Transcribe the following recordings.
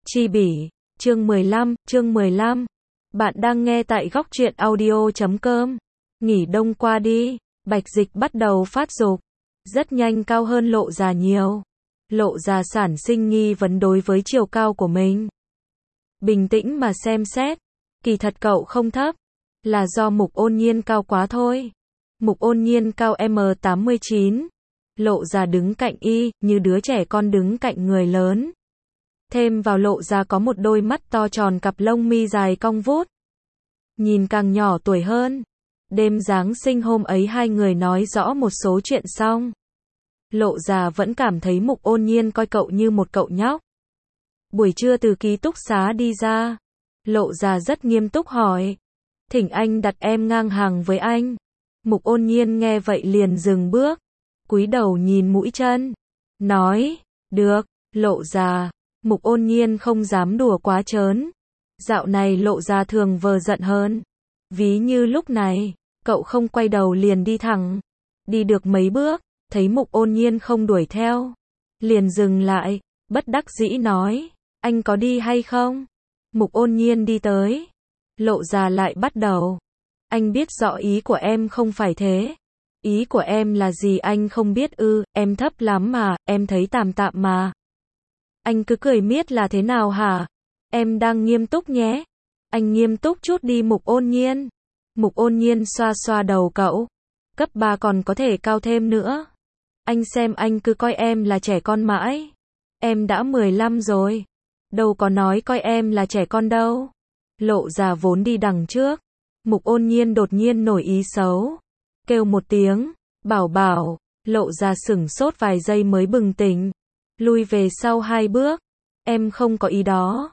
Chi bỉ, chương 15. Bạn đang nghe tại góc truyện audio.com. Nghỉ đông qua đi, Bạch Dịch bắt đầu phát dục, rất nhanh cao hơn Lộ Già nhiều. Lộ Già sản sinh nghi vấn đối với chiều cao của mình. Bình tĩnh mà xem xét, kỳ thật cậu không thấp, là do Mục Ôn Nhiên cao quá thôi. Mục Ôn Nhiên cao m89, Lộ Già đứng cạnh y, như đứa trẻ con đứng cạnh người lớn. Thêm vào Lộ Già có một đôi mắt to tròn, cặp lông mi dài cong vút, nhìn càng nhỏ tuổi hơn. Đêm Giáng sinh hôm ấy hai người nói rõ một số chuyện xong, Lộ Già vẫn cảm thấy Mục Ôn Nhiên coi cậu như một cậu nhóc. Buổi trưa từ ký túc xá đi ra, Lộ Già rất nghiêm túc hỏi, thỉnh anh đặt em ngang hàng với anh. Mục Ôn Nhiên nghe vậy liền dừng bước, cúi đầu nhìn mũi chân, nói, được. Lộ Già. Mục Ôn Nhiên không dám đùa quá trớn. Dạo này Lộ Già thường vờ giận hơn. Ví như lúc này, cậu không quay đầu liền đi thẳng. Đi được mấy bước, thấy Mục Ôn Nhiên không đuổi theo, liền dừng lại, bất đắc dĩ nói, anh có đi hay không? Mục Ôn Nhiên đi tới. Lộ Già lại bắt đầu. Anh biết rõ ý của em không phải thế. Ý của em là gì anh không biết ư? Em thấp lắm mà, em thấy tạm tạm mà. Anh cứ cười miết là thế nào hả? Em đang nghiêm túc nhé. Anh nghiêm túc chút đi Mục Ôn Nhiên. Mục Ôn Nhiên xoa xoa đầu cậu. Cấp 3 còn có thể cao thêm nữa. Anh xem anh cứ coi em là trẻ con mãi. Em đã 15 rồi. Đâu có nói coi em là trẻ con đâu. Lộ Già vốn đi đằng trước. Mục Ôn Nhiên đột nhiên nổi ý xấu. Kêu một tiếng, bảo bảo. Lộ Già sửng sốt vài giây mới bừng tỉnh. Lui về sau 2 bước. Em không có ý đó.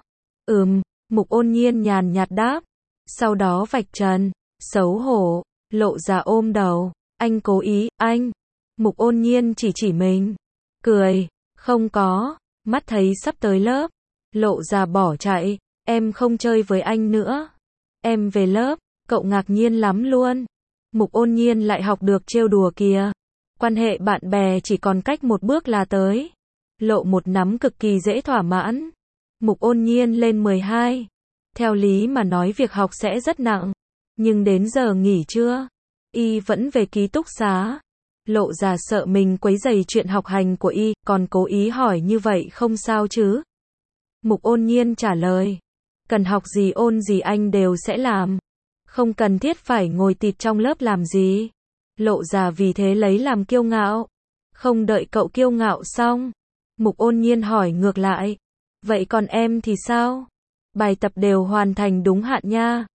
Mục Ôn Nhiên nhàn nhạt đáp. Sau đó vạch trần. Xấu hổ. Lộ Già ôm đầu. Anh cố ý, anh. Mục Ôn Nhiên chỉ mình. Cười. Không có. Mắt thấy sắp tới lớp. Lộ Già bỏ chạy. Em không chơi với anh nữa. Em về lớp. Cậu ngạc nhiên lắm luôn. Mục Ôn Nhiên lại học được trêu đùa kìa. Quan hệ bạn bè chỉ còn cách một bước là tới. Lộ một nắm cực kỳ dễ thỏa mãn. Mục Ôn Nhiên lên 12. Theo lý mà nói việc học sẽ rất nặng. Nhưng đến giờ nghỉ trưa, y vẫn về ký túc xá. Lộ Già sợ mình quấy rầy chuyện học hành của y, còn cố ý hỏi như vậy không sao chứ? Mục Ôn Nhiên trả lời. Cần học gì ôn gì anh đều sẽ làm. Không cần thiết phải ngồi tịt trong lớp làm gì. Lộ Già vì thế lấy làm kiêu ngạo. Không đợi cậu kiêu ngạo xong, Mục Ôn Nhiên hỏi ngược lại. Vậy còn em thì sao? Bài tập đều hoàn thành đúng hạn nha.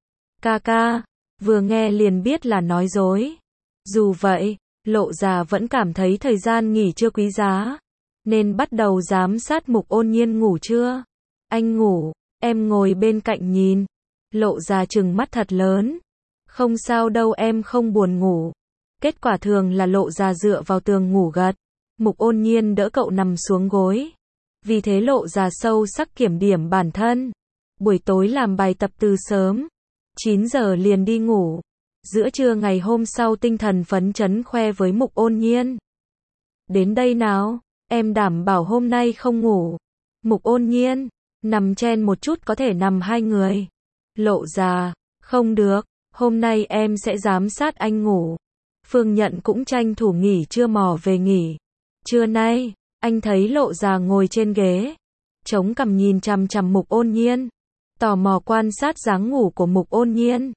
Ca, vừa nghe liền biết là nói dối. Dù vậy, Lộ Già vẫn cảm thấy thời gian nghỉ trưa quý giá, nên bắt đầu giám sát Mục Ôn Nhiên ngủ trưa. Anh ngủ, em ngồi bên cạnh nhìn. Lộ Già trừng mắt thật lớn. Không sao đâu em không buồn ngủ. Kết quả thường là Lộ Già dựa vào tường ngủ gật. Mục Ôn Nhiên đỡ cậu nằm xuống gối. Vì thế Lộ Già sâu sắc kiểm điểm bản thân. Buổi tối làm bài tập từ sớm. 9 giờ liền đi ngủ. Giữa trưa ngày hôm sau tinh thần phấn chấn khoe với Mục Ôn Nhiên. Đến đây nào, em đảm bảo hôm nay không ngủ. Mục Ôn Nhiên, nằm chen một chút có thể nằm 2 người. Lộ Già, không được, hôm nay em sẽ giám sát anh ngủ. Phương Nhận cũng tranh thủ nghỉ trưa mò về nghỉ. Trưa nay, anh thấy Lộ Già ngồi trên ghế, chống cằm nhìn chằm chằm Mục Ôn Nhiên, tò mò quan sát dáng ngủ của Mục Ôn Nhiên.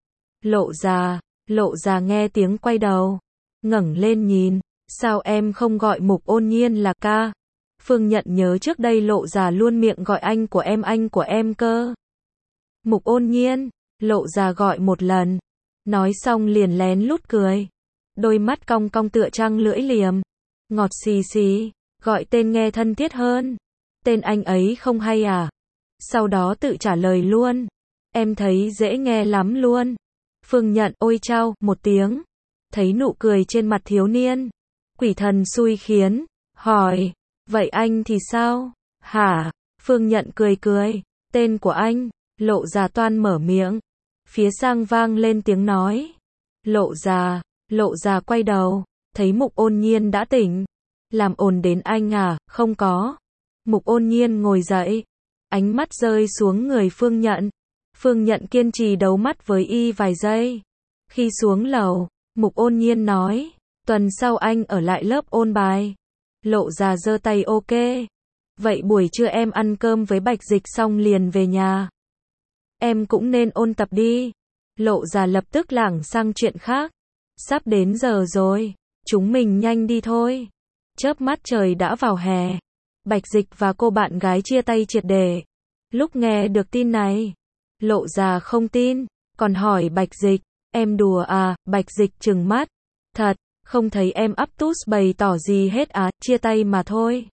Lộ Già nghe tiếng quay đầu, ngẩng lên nhìn, sao em không gọi Mục Ôn Nhiên là ca? Phương Nhận nhớ trước đây Lộ Già luôn miệng gọi anh của em cơ. Mục Ôn Nhiên, Lộ Già gọi một lần, nói xong liền lén lút cười. Đôi mắt cong cong tựa trăng lưỡi liềm, ngọt xì xì, gọi tên nghe thân thiết hơn. Tên anh ấy không hay à? Sau đó tự trả lời luôn. Em thấy dễ nghe lắm luôn. Phương Nhận ôi chao một tiếng, thấy nụ cười trên mặt thiếu niên. Quỷ thần xui khiến, hỏi, vậy anh thì sao? Hả? Phương Nhận cười. Tên của anh. Lộ Già toan mở miệng. Phía sang vang lên tiếng nói. Lộ Già quay đầu, thấy Mục Ôn Nhiên đã tỉnh. Làm ồn đến anh à? Không có. Mục Ôn Nhiên ngồi dậy. Ánh mắt rơi xuống người Phương Nhận. Phương Nhận kiên trì đấu mắt với y vài giây. Khi xuống lầu, Mục Ôn Nhiên nói, tuần sau anh ở lại lớp ôn bài. Lộ Già giơ tay ok. Vậy buổi trưa em ăn cơm với Bạch Dịch xong liền về nhà. Em cũng nên ôn tập đi. Lộ Già lập tức lảng sang chuyện khác. Sắp đến giờ rồi, chúng mình nhanh đi thôi. Chớp mắt trời đã vào hè. Bạch Dịch và cô bạn gái chia tay triệt để. Lúc nghe được tin này, Lộ Già không tin, còn hỏi Bạch Dịch, em đùa à? Bạch Dịch trừng mắt, thật, không thấy em up tút bày tỏ gì hết á, chia tay mà thôi.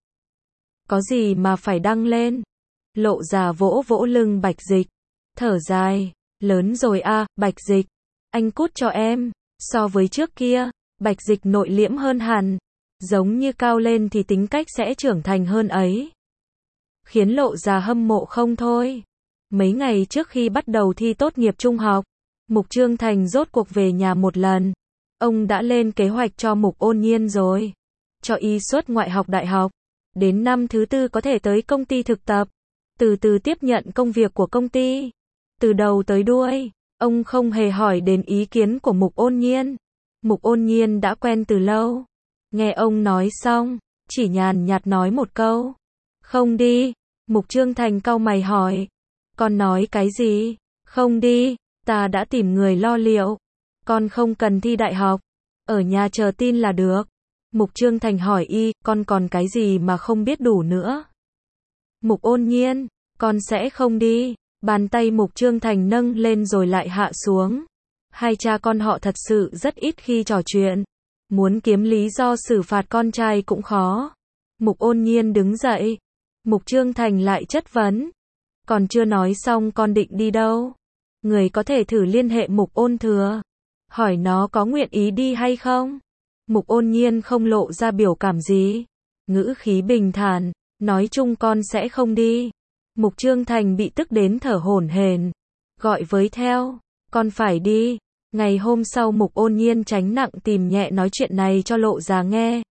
Có gì mà phải đăng lên? Lộ Già vỗ vỗ lưng Bạch Dịch, thở dài, lớn rồi à, Bạch Dịch, anh cút cho em. So với trước kia, Bạch Dịch nội liễm hơn hẳn, giống như cao lên thì tính cách sẽ trưởng thành hơn ấy. Khiến Lộ Già hâm mộ không thôi. Mấy ngày trước khi bắt đầu thi tốt nghiệp trung học, Mục Trương Thành rốt cuộc về nhà một lần. Ông đã lên kế hoạch cho Mục Ôn Nhiên rồi. Cho y xuất ngoại học đại học. Đến năm thứ 4 có thể tới công ty thực tập. Từ từ tiếp nhận công việc của công ty. Từ đầu tới đuôi, ông không hề hỏi đến ý kiến của Mục Ôn Nhiên. Mục Ôn Nhiên đã quen từ lâu. Nghe ông nói xong, chỉ nhàn nhạt nói một câu. Không đi. Mục Trương Thành cau mày hỏi. Con nói cái gì? Không đi, ta đã tìm người lo liệu. Con không cần thi đại học. Ở nhà chờ tin là được. Mục Trương Thành hỏi y, con còn cái gì mà không biết đủ nữa? Mục Ôn Nhiên, con sẽ không đi. Bàn tay Mục Trương Thành nâng lên rồi lại hạ xuống. Hai cha con họ thật sự rất ít khi trò chuyện. Muốn kiếm lý do xử phạt con trai cũng khó. Mục Ôn Nhiên đứng dậy. Mục Trương Thành lại chất vấn. Còn chưa nói xong con định đi đâu? Người có thể thử liên hệ Mục Ôn Thừa. Hỏi nó có nguyện ý đi hay không? Mục Ôn Nhiên không lộ ra biểu cảm gì. Ngữ khí bình thản, nói chung con sẽ không đi. Mục Trương Thành bị tức đến thở hổn hển. Gọi với theo, con phải đi. Ngày hôm sau Mục Ôn Nhiên tránh nặng tìm nhẹ nói chuyện này cho Lộ Già nghe.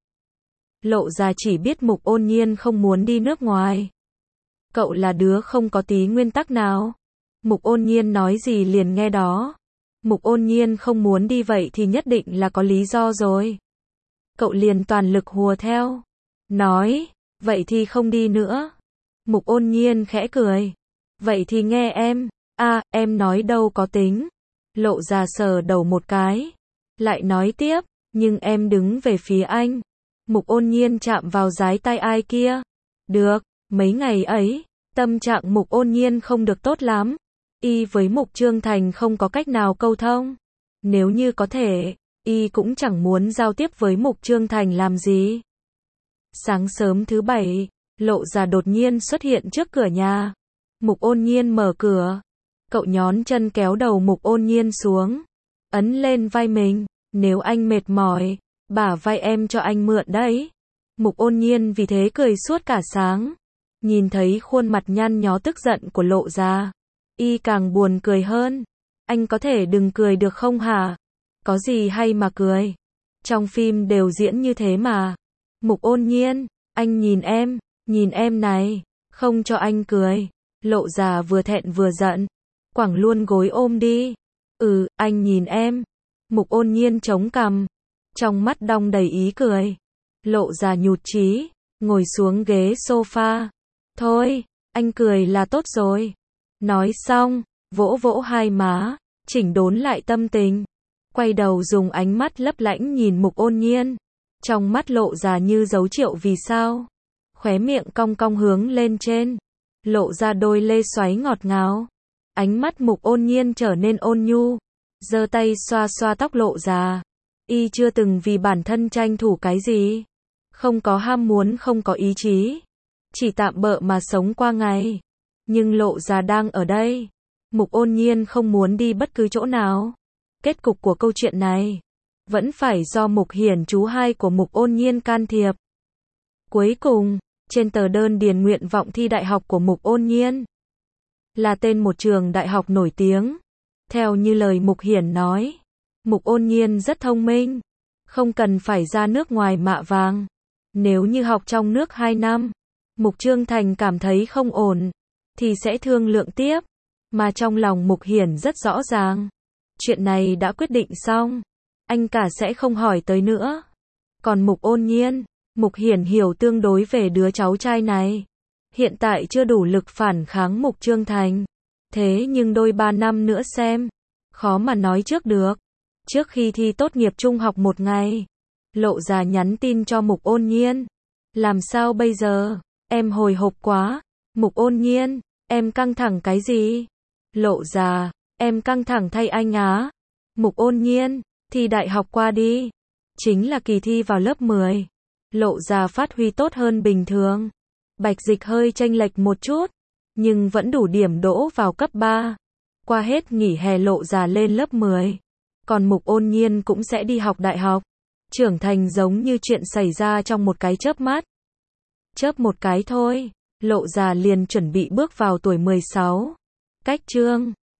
Lộ Già chỉ biết Mục Ôn Nhiên không muốn đi nước ngoài. Cậu là đứa không có tí nguyên tắc nào. Mục Ôn Nhiên nói gì liền nghe đó. Mục Ôn Nhiên không muốn đi vậy thì nhất định là có lý do rồi. Cậu liền toàn lực hùa theo. Nói, vậy thì không đi nữa. Mục Ôn Nhiên khẽ cười. Vậy thì nghe em. À, em nói đâu có tính. Lộ Già sờ đầu một cái. Lại nói tiếp, nhưng em đứng về phía anh. Mục Ôn Nhiên chạm vào dái tay ai kia. Được, mấy ngày ấy, tâm trạng Mục Ôn Nhiên không được tốt lắm. Y với Mục Trương Thành không có cách nào câu thông. Nếu như có thể, Y cũng chẳng muốn giao tiếp với Mục Trương Thành làm gì. Sáng sớm thứ 7, Lộ Già đột nhiên xuất hiện trước cửa nhà. Mục Ôn Nhiên mở cửa. Cậu nhón chân kéo đầu Mục Ôn Nhiên xuống. Ấn lên vai mình. Nếu anh mệt mỏi, bả vai em cho anh mượn đấy. Mục Ôn Nhiên vì thế cười suốt cả sáng. Nhìn thấy khuôn mặt nhăn nhó tức giận của Lộ Già, Y càng buồn cười hơn. Anh có thể đừng cười được không hả? Có gì hay mà cười? Trong phim đều diễn như thế mà. Mục Ôn Nhiên, anh nhìn em này, không cho anh cười. Lộ Già vừa thẹn vừa giận, quẳng luôn gối ôm đi. Anh nhìn em. Mục Ôn Nhiên chống cằm, trong mắt đong đầy ý cười. Lộ Già nhụt chí, ngồi xuống ghế sofa. Thôi, anh cười là tốt rồi. Nói xong, vỗ vỗ hai má, chỉnh đốn lại tâm tình. Quay đầu dùng ánh mắt lấp lánh nhìn Mục Ôn Nhiên. Trong mắt Lộ Già như dấu triệu vì sao. Khóe miệng cong cong hướng lên trên. Lộ ra đôi lê xoáy ngọt ngào. Ánh mắt Mục Ôn Nhiên trở nên ôn nhu. Giơ tay xoa xoa tóc Lộ Già. Y chưa từng vì bản thân tranh thủ cái gì. Không có ham muốn, không có ý chí. Chỉ tạm bợ mà sống qua ngày. Nhưng Lộ Già đang ở đây. Mục Ôn Nhiên không muốn đi bất cứ chỗ nào. Kết cục của câu chuyện này vẫn phải do Mục Hiển chú hai của Mục Ôn Nhiên can thiệp. Cuối cùng, trên tờ đơn điền nguyện vọng thi đại học của Mục Ôn Nhiên là tên một trường đại học nổi tiếng. Theo như lời Mục Hiển nói, Mục Ôn Nhiên rất thông minh, không cần phải ra nước ngoài mạ vàng. Nếu như học trong nước 2 năm, Mục Trương Thành cảm thấy không ổn. thì sẽ thương lượng tiếp. Mà trong lòng Mục Hiển rất rõ ràng. Chuyện này đã quyết định xong. Anh cả sẽ không hỏi tới nữa. Còn Mục Ôn Nhiên, Mục Hiển hiểu tương đối về đứa cháu trai này. Hiện tại chưa đủ lực phản kháng Mục Trương Thành. Thế nhưng đôi 3 năm nữa xem. Khó mà nói trước được. Trước khi thi tốt nghiệp trung học một ngày, Lộ Già nhắn tin cho Mục Ôn Nhiên. Làm sao bây giờ? Em hồi hộp quá. Mục Ôn Nhiên, em căng thẳng cái gì? Lộ Già, em căng thẳng thay anh á. Mục Ôn Nhiên, thi đại học qua đi. Chính là kỳ thi vào lớp 10. Lộ Già phát huy tốt hơn bình thường. Bạch Dịch hơi chênh lệch một chút, nhưng vẫn đủ điểm đỗ vào cấp 3. Qua hết nghỉ hè Lộ Già lên lớp 10. Còn Mục Ôn Nhiên cũng sẽ đi học đại học. Trưởng thành giống như chuyện xảy ra trong một cái chớp mắt. Chớp một cái thôi, Lộ Già liền chuẩn bị bước vào tuổi 16. Cách chương